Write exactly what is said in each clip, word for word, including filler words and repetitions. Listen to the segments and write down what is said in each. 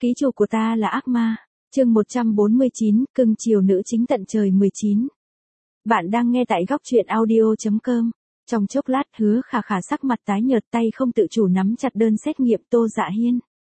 Ký chủ của ta là ác ma. Chương một trăm bốn mươi chín, cưng chiều nữ chính tận trời mười chín. Bạn đang nghe tại góc truyện audio chấm com. Trong chốc lát Hứa Khả Khả sắc mặt tái nhợt, tay không tự chủ nắm chặt đơn xét nghiệm Tô Dạ Hiên.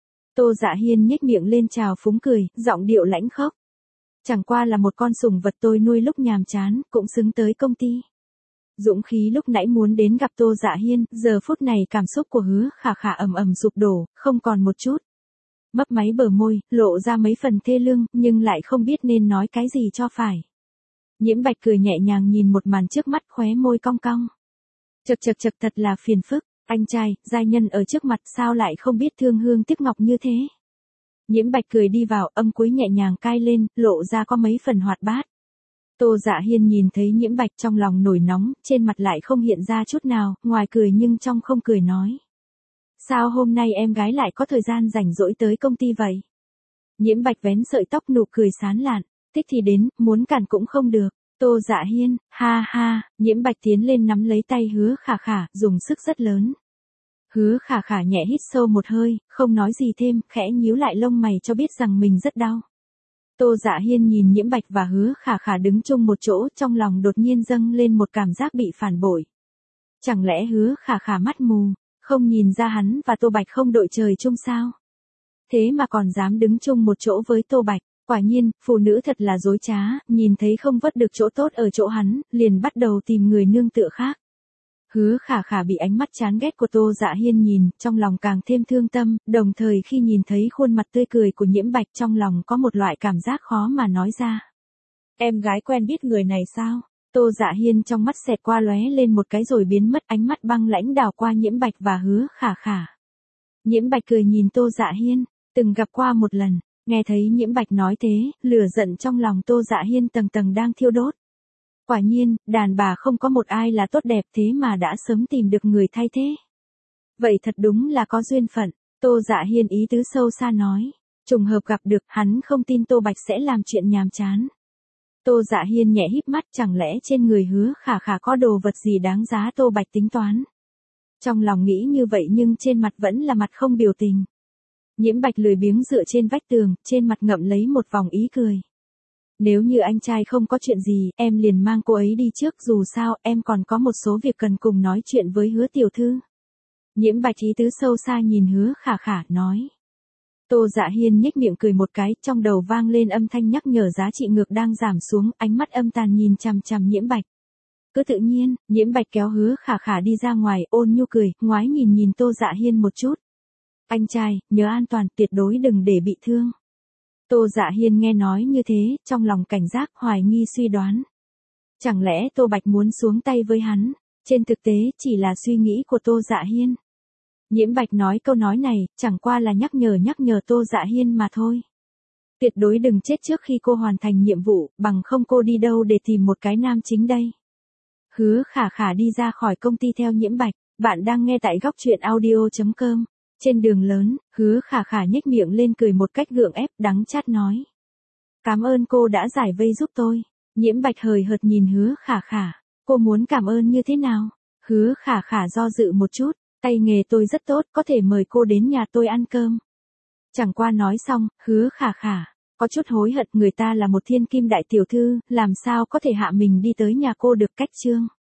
Tô Dạ Hiên nhếch miệng lên chào phúng cười, giọng điệu lãnh khốc. Chẳng qua là một con sủng vật tôi nuôi lúc nhàm chán, cũng xứng tới công ty. Dũng khí lúc nãy muốn đến gặp Tô Dạ Hiên, giờ phút này cảm xúc của Hứa Khả Khả ầm ầm sụp đổ, không còn một chút. Mấp máy bờ môi, lộ ra mấy phần thê lương, nhưng lại không biết nên nói cái gì cho phải. Nhiễm Bạch cười nhẹ nhàng nhìn một màn trước mắt, khóe môi cong cong. Chật chật chật, thật là phiền phức, anh trai, giai nhân ở trước mặt sao lại không biết thương hương tiếc ngọc như thế. Nhiễm Bạch cười đi vào, âm cuối nhẹ nhàng cai lên, lộ ra có mấy phần hoạt bát. Tô Dạ Hiên nhìn thấy Nhiễm Bạch trong lòng nổi nóng, trên mặt lại không hiện ra chút nào, ngoài cười nhưng trong không cười nói. Sao hôm nay em gái lại có thời gian rảnh rỗi tới công ty vậy? Nhiễm Bạch vén sợi tóc, nụ cười sán lạn, thích thì đến, muốn cản cũng không được. Tô Dạ Hiên, ha ha, Nhiễm Bạch tiến lên nắm lấy tay Hứa Khả Khả, dùng sức rất lớn. Hứa Khả Khả nhẹ hít sâu một hơi, không nói gì thêm, khẽ nhíu lại lông mày cho biết rằng mình rất đau. Tô Dạ Hiên nhìn Nhiễm Bạch và Hứa Khả Khả đứng chung một chỗ, trong lòng đột nhiên dâng lên một cảm giác bị phản bội. Chẳng lẽ Hứa Khả Khả mắt mù, không nhìn ra hắn và Tô Bạch không đội trời chung sao? Thế mà còn dám đứng chung một chỗ với Tô Bạch, quả nhiên, phụ nữ thật là dối trá, nhìn thấy không vớt được chỗ tốt ở chỗ hắn, liền bắt đầu tìm người nương tựa khác. Hứa Khả Khả bị ánh mắt chán ghét của Tô Dạ Hiên nhìn, trong lòng càng thêm thương tâm, đồng thời khi nhìn thấy khuôn mặt tươi cười của Nhiễm Bạch trong lòng có một loại cảm giác khó mà nói ra. Em gái quen biết người này sao? Tô Dạ Hiên trong mắt xẹt qua lóe lên một cái rồi biến mất, ánh mắt băng lãnh đảo qua Nhiễm Bạch và Hứa Khả Khả. Nhiễm Bạch cười nhìn Tô Dạ Hiên, từng gặp qua một lần, nghe thấy Nhiễm Bạch nói thế, lửa giận trong lòng Tô Dạ Hiên tầng tầng đang thiêu đốt. Quả nhiên, đàn bà không có một ai là tốt đẹp thế mà đã sớm tìm được người thay thế. Vậy thật đúng là có duyên phận, Tô Dạ Hiên ý tứ sâu xa nói. Trùng hợp gặp được, hắn không tin Tô Bạch sẽ làm chuyện nhàm chán. Tô Dạ Hiên nhẹ híp mắt, chẳng lẽ trên người Hứa Khả Khả có đồ vật gì đáng giá Tô Bạch tính toán. Trong lòng nghĩ như vậy nhưng trên mặt vẫn là mặt không biểu tình. Nhiễm Bạch lười biếng dựa trên vách tường, trên mặt ngậm lấy một vòng ý cười. Nếu như anh trai không có chuyện gì, em liền mang cô ấy đi trước, dù sao em còn có một số việc cần cùng nói chuyện với Hứa tiểu thư. Nhiễm Bạch ý tứ sâu xa nhìn Hứa Khả Khả, nói. Tô Dạ Hiên nhếch miệng cười một cái, trong đầu vang lên âm thanh nhắc nhở giá trị ngược đang giảm xuống, ánh mắt âm tàn nhìn chằm chằm Nhiễm Bạch. Cứ tự nhiên, Nhiễm Bạch kéo Hứa Khả Khả đi ra ngoài, ôn nhu cười, ngoái nhìn nhìn Tô Dạ Hiên một chút. Anh trai, nhớ an toàn, tuyệt đối đừng để bị thương. Tô Dạ Hiên nghe nói như thế, trong lòng cảnh giác, hoài nghi suy đoán. Chẳng lẽ Tô Bạch muốn xuống tay với hắn? Trên thực tế, chỉ là suy nghĩ của Tô Dạ Hiên. Nhiễm Bạch nói câu nói này, chẳng qua là nhắc nhở nhắc nhở Tô Dạ Hiên mà thôi. Tuyệt đối đừng chết trước khi cô hoàn thành nhiệm vụ, bằng không cô đi đâu để tìm một cái nam chính đây. Hứa Khả Khả đi ra khỏi công ty theo Nhiễm Bạch, bạn đang nghe tại góc truyện audio chấm com. Trên đường lớn, Hứa Khả Khả nhếch miệng lên cười một cách gượng ép, đắng chát nói. Cảm ơn cô đã giải vây giúp tôi. Nhiễm Bạch hời hợt nhìn Hứa Khả Khả. Cô muốn cảm ơn như thế nào? Hứa Khả Khả do dự một chút, tay nghề tôi rất tốt, có thể mời cô đến nhà tôi ăn cơm. Chẳng qua nói xong, Hứa Khả Khả có chút hối hận, người ta là một thiên kim đại tiểu thư, làm sao có thể hạ mình đi tới nhà cô được, cách chương.